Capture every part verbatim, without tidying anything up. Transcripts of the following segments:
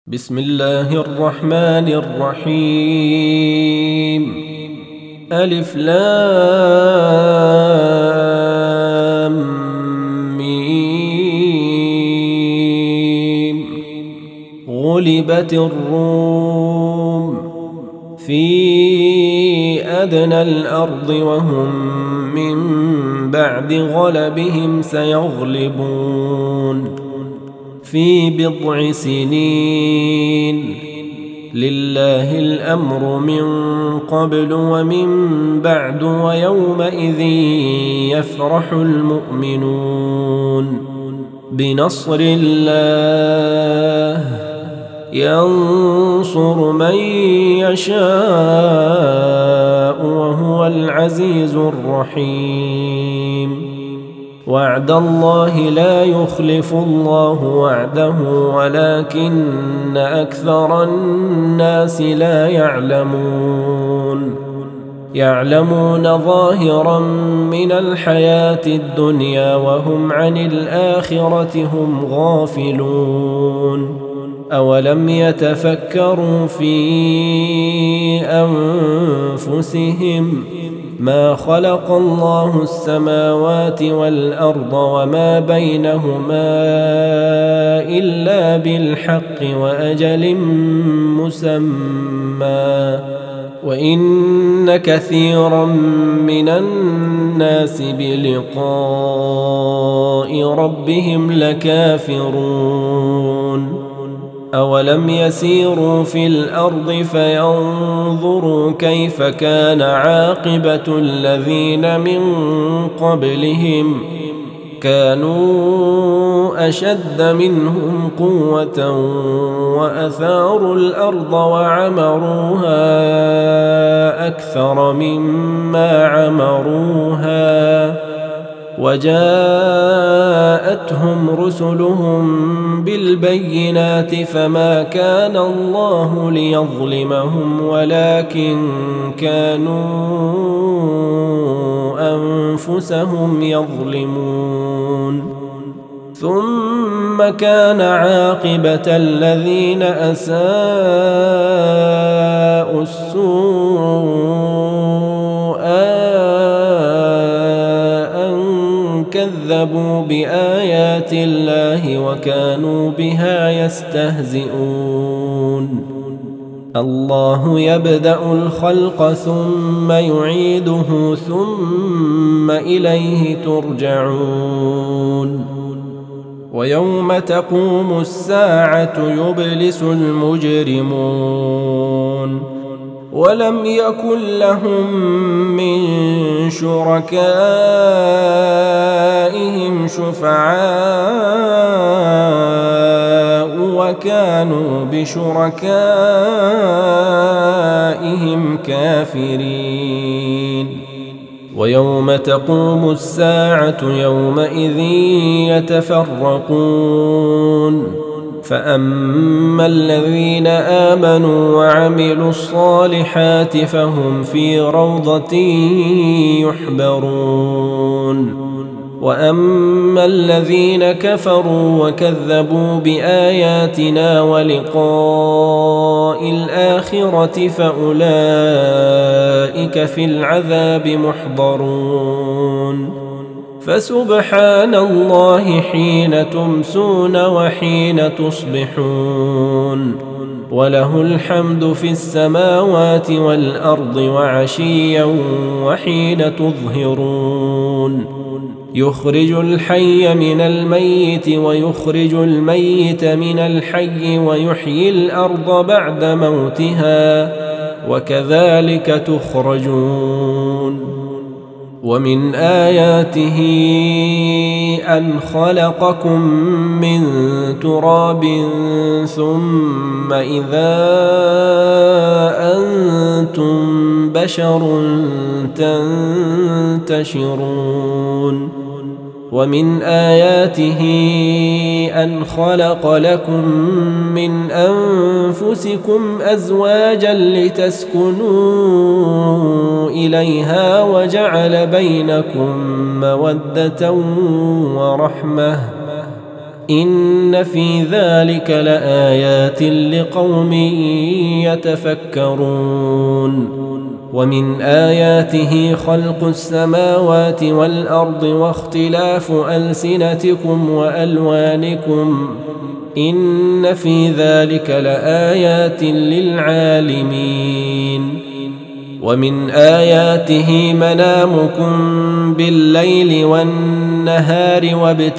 بسم الله الرحمن الرحيم. ألف لام ميم. غلبت الروم في أدنى الأرض وهم من بعد غلبهم سيغلبون في بضع سنين. لله الأمر من قبل ومن بعد ويومئذ يفرح المؤمنون بنصر الله ينصر من يشاء وهو العزيز الرحيم. وعد الله لا يخلف الله وعده ولكن أكثر الناس لا يعلمون. يعلمون ظاهرا من الحياة الدنيا وهم عن الآخرة هم غافلون. أولم يتفكروا في أنفسهم ما خلق الله السماوات والأرض وما بينهما إلا بالحق وأجل مسمى وإن كثيرا من الناس بلقاء ربهم لكافرون. أولم يسيروا في الأرض فينظروا كيف كان عاقبة الذين من قبلهم كانوا أشد منهم قوة وأثاروا الأرض وعمروها أكثر مما عمروها وجاءتهم رسلهم بالبينات فما كان الله ليظلمهم ولكن كانوا أنفسهم يظلمون. ثم كان عاقبة الذين أساءوا السوء كذبوا بآيات الله وكانوا بها يستهزئون. الله يبدأ الخلق ثم يعيده ثم إليه ترجعون. ويوم تقوم الساعة يبلس المجرمون ولم يكن لهم من شركائهم شفعاء وكانوا بشركائهم كافرين. ويوم تقوم الساعة يومئذ يتفرقون فأما الذين آمنوا وعملوا الصالحات فهم في روضة يحبرون. وأما الذين كفروا وكذبوا بآياتنا ولقاء الآخرة فأولئك في العذاب محضرون. فسبحان الله حين تمسون وحين تصبحون وله الحمد في السماوات والأرض وعشيا وحين تظهرون. يخرج الحي من الميت ويخرج الميت من الحي ويحيي الأرض بعد موتها وكذلك تخرجون. ومن آياته أن خلقكم من تراب ثم إذا أنتم بشر تنتشرون. ومن آياته أن خلق لكم من أنفسكم أزواجا لتسكنوا إليها وجعل بينكم مودة ورحمة إن في ذلك لآيات لقوم يتفكرون. ومن آياته خلق السماوات والأرض واختلاف ألسنتكم وألوانكم إن في ذلك لآيات للعالمين. ومن آياته منامكم بالليل والنهار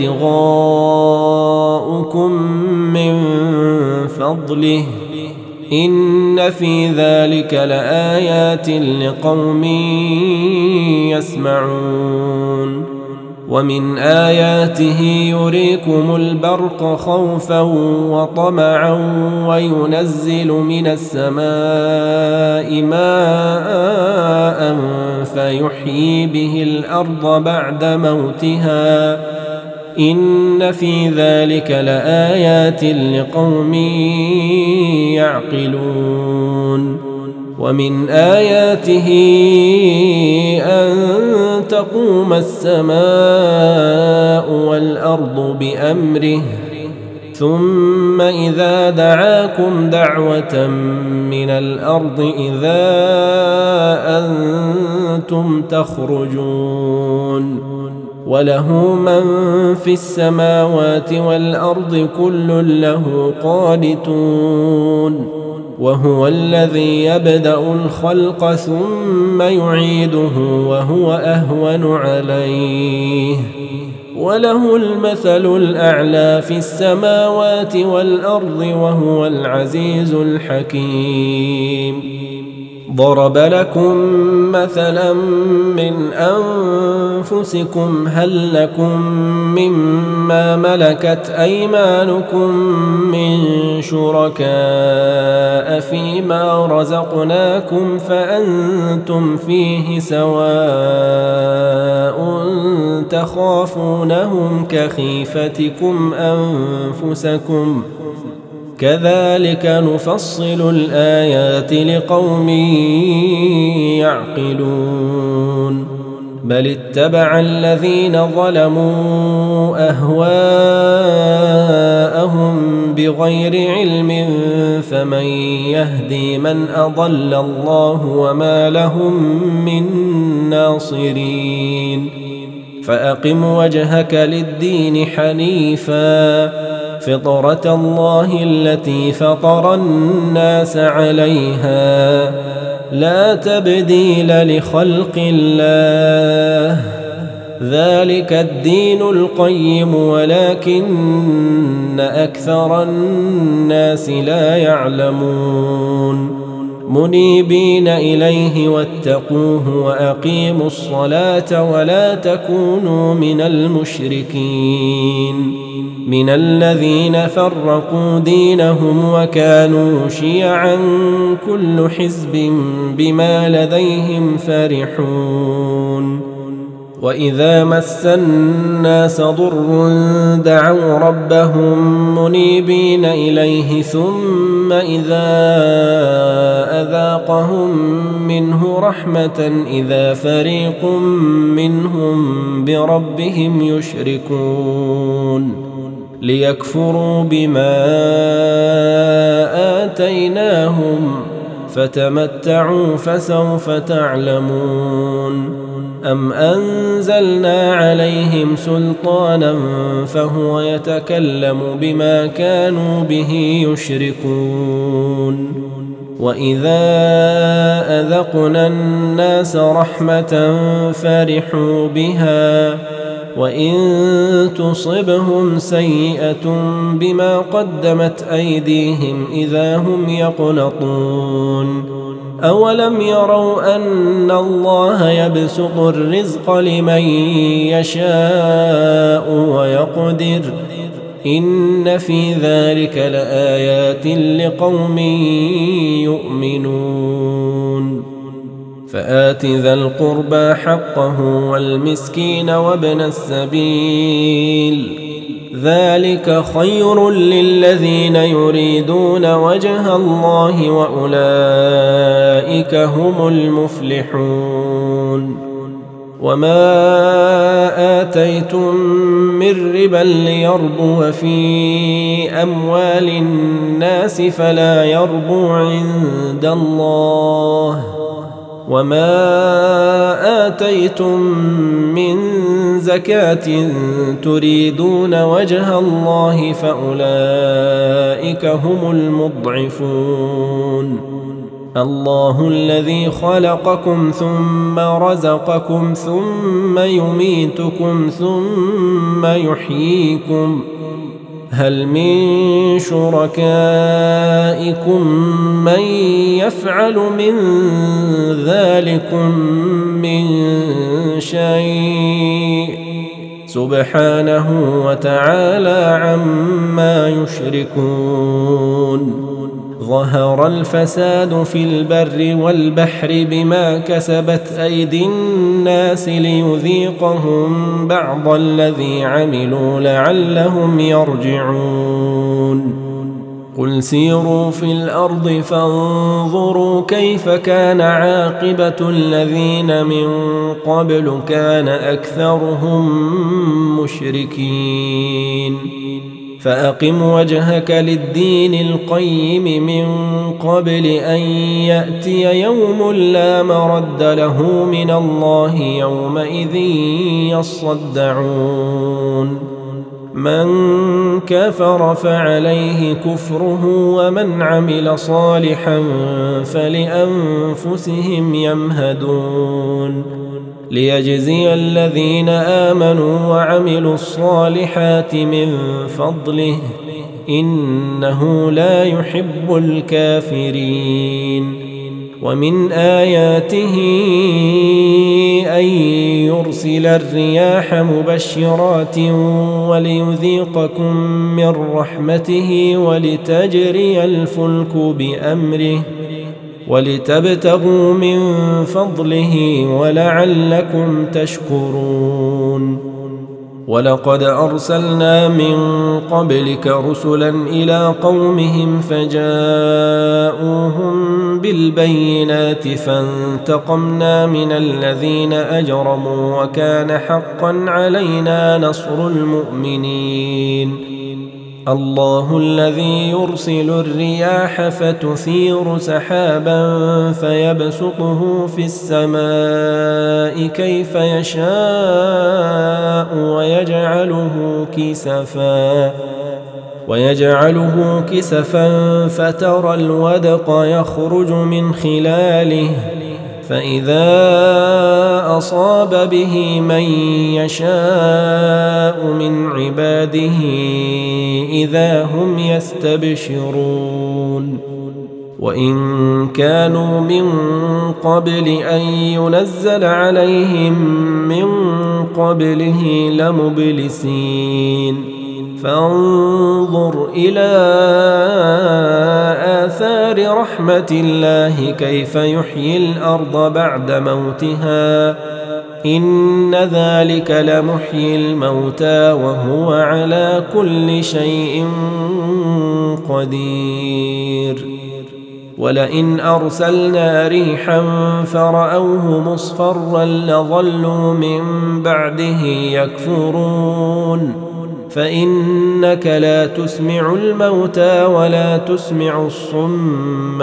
وابتغاؤكم من فضله إن في ذلك لآيات لقوم يسمعون. ومن آياته يريكم البرق خوفا وطمعا وينزل من السماء ماء فيحيي به الأرض بعد موتها إن في ذلك لآيات لقوم يعقلون. ومن آياته أن تقوم السماء والأرض بأمره ثم إذا دعاكم دعوة من الأرض إذا أنتم تخرجون. وله من في السماوات والأرض كل له قانتون. وهو الذي يبدأ الخلق ثم يعيده وهو أهون عليه وله المثل الأعلى في السماوات والأرض وهو العزيز الحكيم. ضرب لكم مثلا من أنفسكم هل لكم مما ملكت أيمانكم من شركاء فيما رزقناكم فأنتم فيه سواء تخافونهم كخيفتكم أنفسكم كذلك نفصل الآيات لقوم يعقلون. بل اتبع الذين ظلموا أهواءهم بغير علم فمن يهدي من أضل الله وما لهم من ناصرين. فأقم وجهك للدين حنيفا فطرة الله التي فطر الناس عليها لا تبديل لخلق الله ذلك الدين القيم ولكن أكثر الناس لا يعلمون. منيبين إليه واتقوه وأقيموا الصلاة ولا تكونوا من المشركين من الذين فرقوا دينهم وكانوا شيعا كل حزب بما لديهم فرحون. وإذا مس الناس ضر دعوا ربهم منيبين إليه ثم إذا أذاقهم منه رحمة إذا فريق منهم بربهم يشركون ليكفروا بما آتيناهم فتمتعوا فسوف تعلمون. أم أنزلنا عليهم سلطانا فهو يتكلم بما كانوا به يشركون. وإذا أذقنا الناس رحمة فرحوا بها وإن تصبهم سيئة بما قدمت أيديهم إذا هم يقنطون. أولم يروا أن الله يبسط الرزق لمن يشاء ويقدر إن في ذلك لآيات لقوم يؤمنون. فآت ذا القربى حقه والمسكين وابن السبيل ذلك خير للذين يريدون وجه الله وأولئك هم المفلحون. وما آتيتم من ربا ليربو في أموال الناس فلا يربو عند الله، وما آتيتم من زكاة تريدون وجه الله فأولئك هم المضعفون. الله الذي خلقكم ثم رزقكم ثم يميتكم ثم يحييكم، هل من شركائكم من يفعل من ذلكم من شيء؟ سبحانه وتعالى عما يشركون. ظهر الفساد في البر والبحر بما كسبت أيدي الناس ليذيقهم بعض الذي عملوا لعلهم يرجعون. قل سيروا في الأرض فانظروا كيف كان عاقبة الذين من قبل كان أكثرهم مشركين. فأقم وجهك للدين القيم من قبل أن يأتي يوم لا مرد له من الله يومئذ يصدعون. من كفر فعليه كفره ومن عمل صالحا فلأنفسهم يمهدون، ليجزي الذين آمنوا وعملوا الصالحات من فضله إنه لا يحب الكافرين. ومن آياته أن يرسل الرياح مبشرات وليذيقكم من رحمته ولتجري الفلك بأمره ولتبتغوا من فضله ولعلكم تشكرون. ولقد أرسلنا من قبلك رسلا إلى قومهم فجاءوهم بالبينات فانتقمنا من الذين أجرموا وكان حقا علينا نصر المؤمنين. الله الذي يرسل الرياح فتثير سحابا فيبسطه في السماء كيف يشاء ويجعله كسفا ويجعله كسفا فترى الودق يخرج من خلاله فإذا أصاب به من يشاء من عباده إذا هم يستبشرون. وإن كانوا من قبل أن ينزل عليهم من قبله لمبلسين. فانظر إلى آثار رحمة الله كيف يحيي الأرض بعد موتها إن ذلك لمحيي الموتى وهو على كل شيء قدير. ولئن أرسلنا ريحا فرأوه مصفرا لظلوا من بعده يكفرون. فإنك لا تسمع الموتى ولا تسمع الصم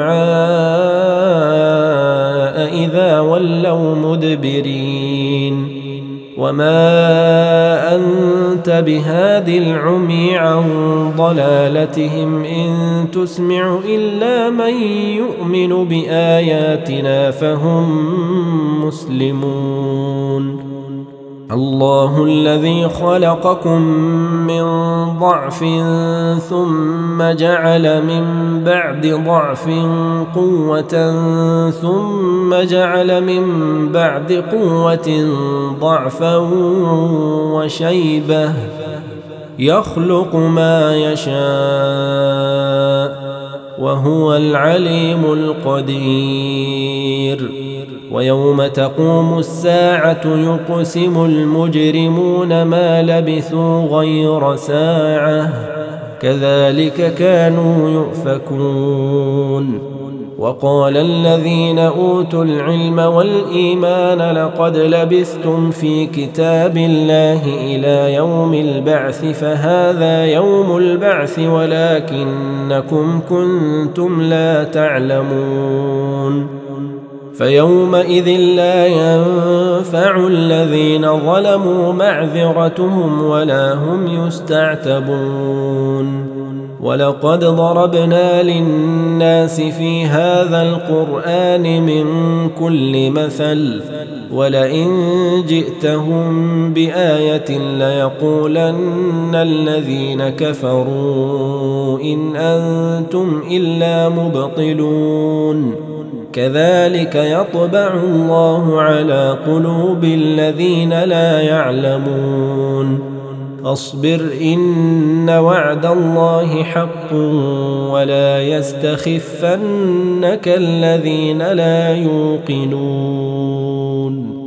الدعاء إذا ولوا مدبرين. وما أنت بهاد العمي عن ضلالتهم إن تسمع إلا من يؤمن بآياتنا فهم مسلمون. الله الذي خلقكم من ضعف ثم جعل من بعد ضعف قوة ثم جعل من بعد قوة ضعفا وشيبة يخلق ما يشاء وهو العليم القدير. ويوم تقوم الساعة يقسم المجرمون ما لبثوا غير ساعة كذلك كانوا يؤفكون. وقال الذين أوتوا العلم والإيمان لقد لبثتم في كتاب الله إلى يوم البعث فهذا يوم البعث ولكنكم كنتم لا تعلمون فيومئذ لا ينفع الذين ظلموا معذرتهم ولا هم يستعتبون ولقد ضربنا للناس في هذا القرآن من كل مثل ولئن جئتهم بآية ليقولن الذين كفروا إن أنتم إلا مبطلون كذلك يطبع الله على قلوب الذين لا يعلمون أصبر إن وعد الله حق ولا يستخفنك الذين لا يوقنون